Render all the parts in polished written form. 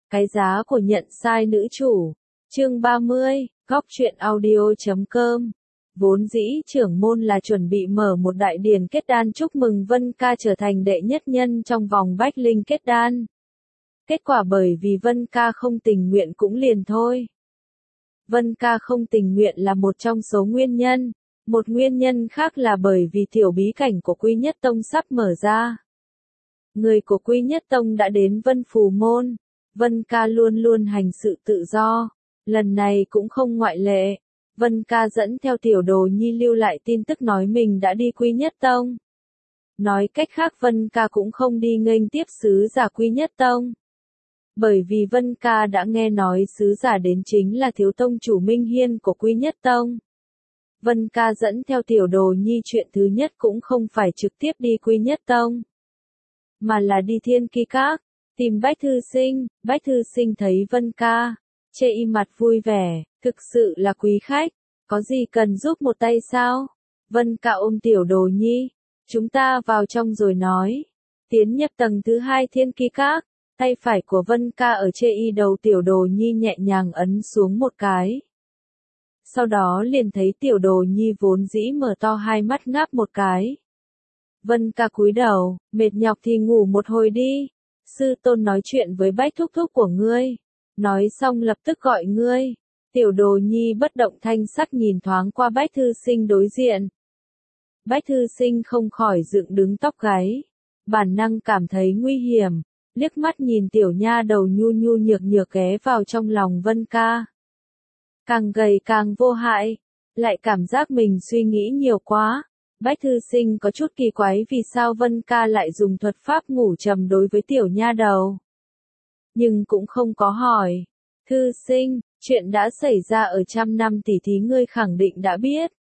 Cái giá của nhận sai nữ chủ. Chương 30, góc truyện audio.com. Vốn dĩ trưởng môn là chuẩn bị mở một đại điển kết đan chúc mừng Vân Ca trở thành đệ nhất nhân trong vòng bách linh kết đan. Kết quả bởi vì Vân Ca không tình nguyện cũng liền thôi. Vân Ca không tình nguyện là một trong số nguyên nhân. Một nguyên nhân khác là bởi vì tiểu bí cảnh của Quy Nhất Tông sắp mở ra. Người của Quy Nhất Tông đã đến Vân Phù Môn. Vân Ca luôn luôn hành sự tự do. Lần này cũng không ngoại lệ. Vân Ca dẫn theo tiểu đồ nhi lưu lại tin tức nói mình đã đi Quy Nhất Tông. Nói cách khác Vân Ca cũng không đi nghênh tiếp sứ giả Quy Nhất Tông. Bởi vì Vân Ca đã nghe nói sứ giả đến chính là thiếu tông chủ Minh Hiên của Quy Nhất Tông. Vân Ca dẫn theo tiểu đồ nhi chuyện thứ nhất cũng không phải trực tiếp đi Quy Nhất Tông, mà là đi Thiên Ki Các, tìm Bách Thư Sinh. Bách Thư Sinh thấy Vân Ca, chê y mặt vui vẻ, thực sự là quý khách, có gì cần giúp một tay sao? Vân Ca ôm tiểu đồ nhi, chúng ta vào trong rồi nói. Tiến nhập tầng thứ 2 Thiên Ki Các, tay phải của Vân Ca ở chê y đầu tiểu đồ nhi nhẹ nhàng ấn xuống một cái. Sau đó liền thấy tiểu đồ nhi vốn dĩ mở to hai mắt ngáp một cái. Vân Ca cúi đầu, mệt nhọc thì ngủ một hồi đi. Sư tôn nói chuyện với Bách thúc thúc của ngươi. Nói xong lập tức gọi ngươi. Tiểu đồ nhi bất động thanh sắc nhìn thoáng qua Bách Thư Sinh đối diện. Bách Thư Sinh không khỏi dựng đứng tóc gáy. Bản năng cảm thấy nguy hiểm. Liếc mắt nhìn tiểu nha đầu nhu nhu nhược nhược ghé vào trong lòng Vân Ca. Càng gầy càng vô hại, lại cảm giác mình suy nghĩ nhiều quá. Bách Thư Sinh có chút kỳ quái vì sao Vân Ca lại dùng thuật pháp ngủ trầm đối với tiểu nha đầu. Nhưng cũng không có hỏi. Thư Sinh, chuyện đã xảy ra ở 100 năm tỷ thí ngươi khẳng định đã biết.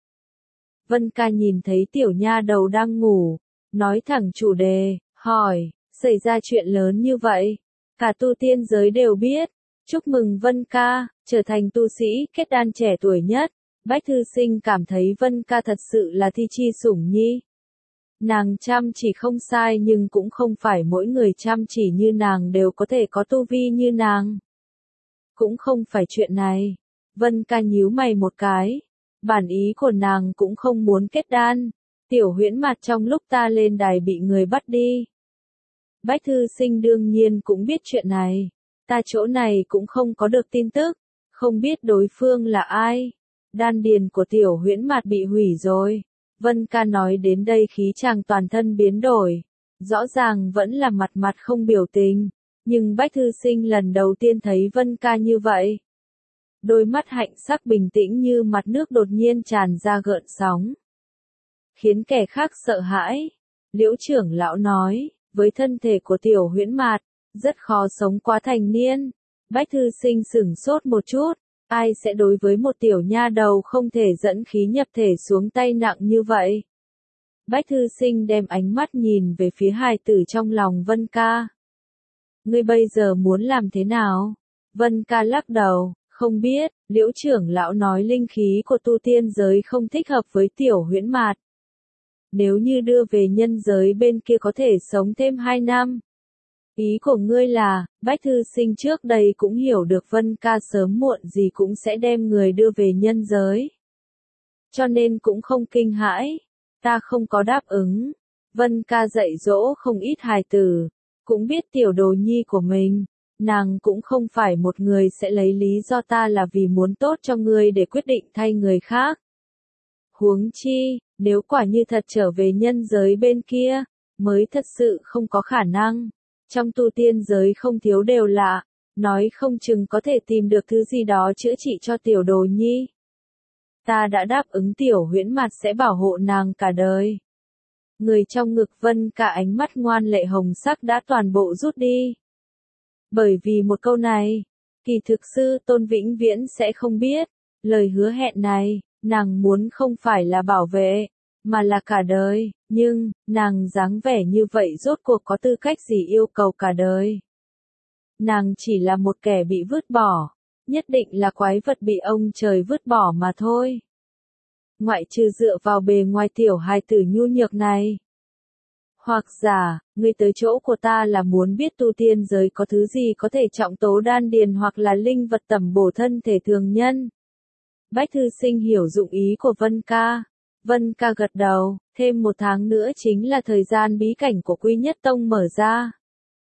Vân Ca nhìn thấy tiểu nha đầu đang ngủ, nói thẳng chủ đề, hỏi, xảy ra chuyện lớn như vậy, cả tu tiên giới đều biết. Chúc mừng Vân Ca, trở thành tu sĩ kết đan trẻ tuổi nhất. Bách Thư Sinh cảm thấy Vân Ca thật sự là thi chi sủng nhi. Nàng chăm chỉ không sai nhưng cũng không phải mỗi người chăm chỉ như nàng đều có thể có tu vi như nàng. Cũng không phải chuyện này. Vân Ca nhíu mày một cái. Bản ý của nàng cũng không muốn kết đan. Tiểu Huyễn Mạt trong lúc ta lên đài bị người bắt đi. Bách Thư Sinh đương nhiên cũng biết chuyện này. Ta chỗ này cũng không có được tin tức, không biết đối phương là ai. Đan điền của tiểu Huyễn Mạt bị hủy rồi. Vân Ca nói đến đây khí chàng toàn thân biến đổi. Rõ ràng vẫn là mặt mặt không biểu tình, nhưng Bách Thư Sinh lần đầu tiên thấy Vân Ca như vậy. Đôi mắt hạnh sắc bình tĩnh như mặt nước đột nhiên tràn ra gợn sóng, khiến kẻ khác sợ hãi. Liễu trưởng lão nói, với thân thể của tiểu Huyễn Mạt, rất khó sống qua thành niên. Bách Thư Sinh sửng sốt một chút, ai sẽ đối với một tiểu nha đầu không thể dẫn khí nhập thể xuống tay nặng như vậy. Bách Thư Sinh đem ánh mắt nhìn về phía hài tử trong lòng Vân Ca. Ngươi bây giờ muốn làm thế nào? Vân Ca lắc đầu, không biết. Liễu trưởng lão nói linh khí của tu tiên giới không thích hợp với tiểu Huyễn Mạt. Nếu như đưa về nhân giới bên kia có thể sống thêm 2 năm. Ý của ngươi là, Bách Thư Sinh trước đây cũng hiểu được Vân Ca sớm muộn gì cũng sẽ đem người đưa về nhân giới. Cho nên cũng không kinh hãi. Ta không có đáp ứng. Vân Ca dạy dỗ không ít hài tử. Cũng biết tiểu đồ nhi của mình. Nàng cũng không phải một người sẽ lấy lý do ta là vì muốn tốt cho ngươi để quyết định thay người khác. Huống chi, nếu quả như thật trở về nhân giới bên kia, mới thật sự không có khả năng. Trong tu tiên giới không thiếu đều lạ, nói không chừng có thể tìm được thứ gì đó chữa trị cho tiểu đồ nhi. Ta đã đáp ứng tiểu Huyễn Mạt sẽ bảo hộ nàng cả đời. Người trong ngực Vân Ca ánh mắt ngoan lệ hồng sắc đã toàn bộ rút đi. Bởi vì một câu này, kỳ thực sư tôn vĩnh viễn sẽ không biết, lời hứa hẹn này, nàng muốn không phải là bảo vệ, mà là cả đời, nhưng, nàng dáng vẻ như vậy rốt cuộc có tư cách gì yêu cầu cả đời. Nàng chỉ là một kẻ bị vứt bỏ, nhất định là quái vật bị ông trời vứt bỏ mà thôi. Ngoại trừ dựa vào bề ngoài tiểu hài tử nhu nhược này. Hoặc giả, ngươi tới chỗ của ta là muốn biết tu tiên giới có thứ gì có thể trọng tố đan điền hoặc là linh vật tẩm bổ thân thể thường nhân. Bách Thư Sinh hiểu dụng ý của Vân Ca. Vân Ca gật đầu, thêm 1 tháng nữa chính là thời gian bí cảnh của Quy Nhất Tông mở ra.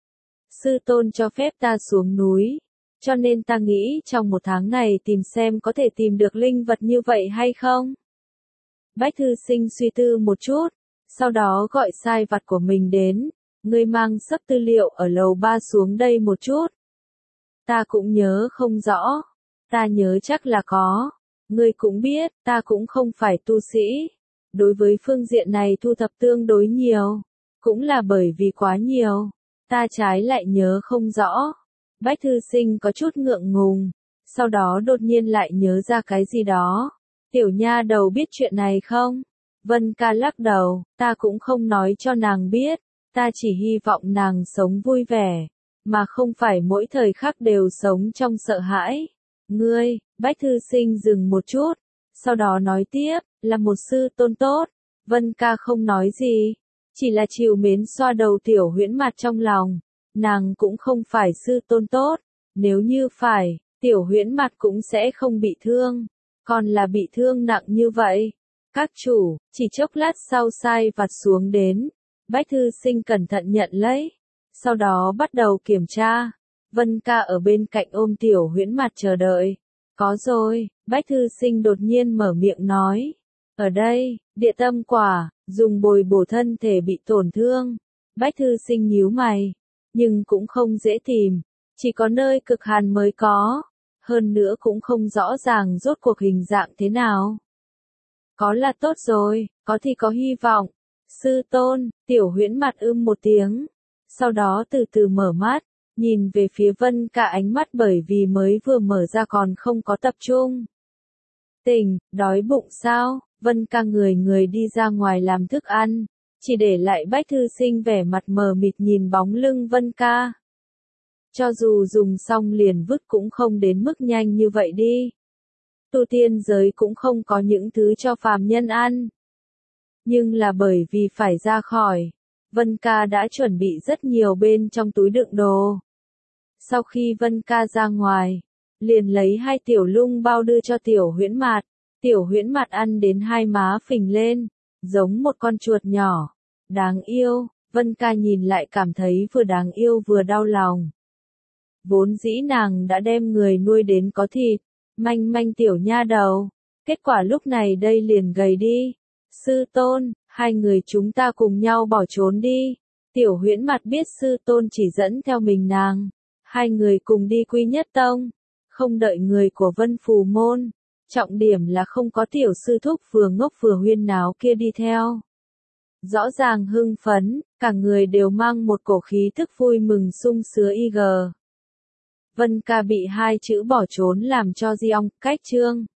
Sư tôn cho phép ta xuống núi, cho nên ta nghĩ trong 1 tháng này tìm xem có thể tìm được linh vật như vậy hay không. Bách Thư Sinh suy tư một chút, sau đó gọi sai vặt của mình đến, ngươi mang sấp tư liệu ở lầu 3 xuống đây một chút. Ta cũng nhớ không rõ, ta nhớ chắc là có. Ngươi cũng biết, ta cũng không phải tu sĩ. Đối với phương diện này thu thập tương đối nhiều. Cũng là bởi vì quá nhiều. Ta trái lại nhớ không rõ. Bách Thư Sinh có chút ngượng ngùng. Sau đó đột nhiên lại nhớ ra cái gì đó. Tiểu nha đầu biết chuyện này không? Vân Ca lắc đầu, ta cũng không nói cho nàng biết. Ta chỉ hy vọng nàng sống vui vẻ. Mà không phải mỗi thời khắc đều sống trong sợ hãi. Ngươi, Bách Thư Sinh dừng một chút, sau đó nói tiếp, là một sư tôn tốt. Vân Ca không nói gì, chỉ là trìu mến xoa đầu Tiểu Huyễn Mặt trong lòng. Nàng cũng không phải sư tôn tốt, nếu như phải, Tiểu Huyễn Mặt cũng sẽ không bị thương, còn là bị thương nặng như vậy. Các chủ, chỉ chốc lát sau sai vặt xuống đến, Bách Thư Sinh cẩn thận nhận lấy, sau đó bắt đầu kiểm tra. Vân Ca ở bên cạnh ôm Tiểu Huyễn Mặt chờ đợi. Có rồi, Bách Thư Sinh đột nhiên mở miệng nói. Ở đây, địa tâm quả, dùng bồi bổ thân thể bị tổn thương. Bách Thư Sinh nhíu mày, nhưng cũng không dễ tìm, chỉ có nơi cực hàn mới có. Hơn nữa cũng không rõ ràng rốt cuộc hình dạng thế nào. Có là tốt rồi, có thì có hy vọng. Sư tôn, Tiểu Huyễn Mặt một tiếng. Sau đó từ từ mở mắt. Nhìn về phía Vân Ca ánh mắt bởi vì mới vừa mở ra còn không có tập trung. Tỉnh, đói bụng sao? Vân Ca người đi ra ngoài làm thức ăn, chỉ để lại Bách Thư Sinh vẻ mặt mờ mịt nhìn bóng lưng Vân Ca. Cho dù dùng xong liền vứt cũng không đến mức nhanh như vậy đi. Tu tiên giới cũng không có những thứ cho phàm nhân ăn. Nhưng là bởi vì phải ra khỏi, Vân Ca đã chuẩn bị rất nhiều bên trong túi đựng đồ. Sau khi Vân Ca ra ngoài, liền lấy 2 tiểu lung bao đưa cho Tiểu Huyễn Mặt. Tiểu Huyễn Mặt ăn đến 2 má phình lên, giống một con chuột nhỏ. Đáng yêu, Vân Ca nhìn lại cảm thấy vừa đáng yêu vừa đau lòng. Vốn dĩ nàng đã đem người nuôi đến có thịt, manh manh tiểu nha đầu. Kết quả lúc này đây liền gầy đi. Sư tôn, 2 người chúng ta cùng nhau bỏ trốn đi. Tiểu Huyễn Mặt biết sư tôn chỉ dẫn theo mình nàng. 2 người cùng đi Quy Nhất Tông, không đợi người của Vân Phù Môn. Trọng điểm là không có tiểu sư thúc vừa ngốc vừa huyên náo kia đi theo. Rõ ràng hưng phấn, cả người đều mang một cổ khí thức vui mừng sung sướng IG. Vân Ca bị 2 chữ bỏ trốn làm cho Di Ong cách chương.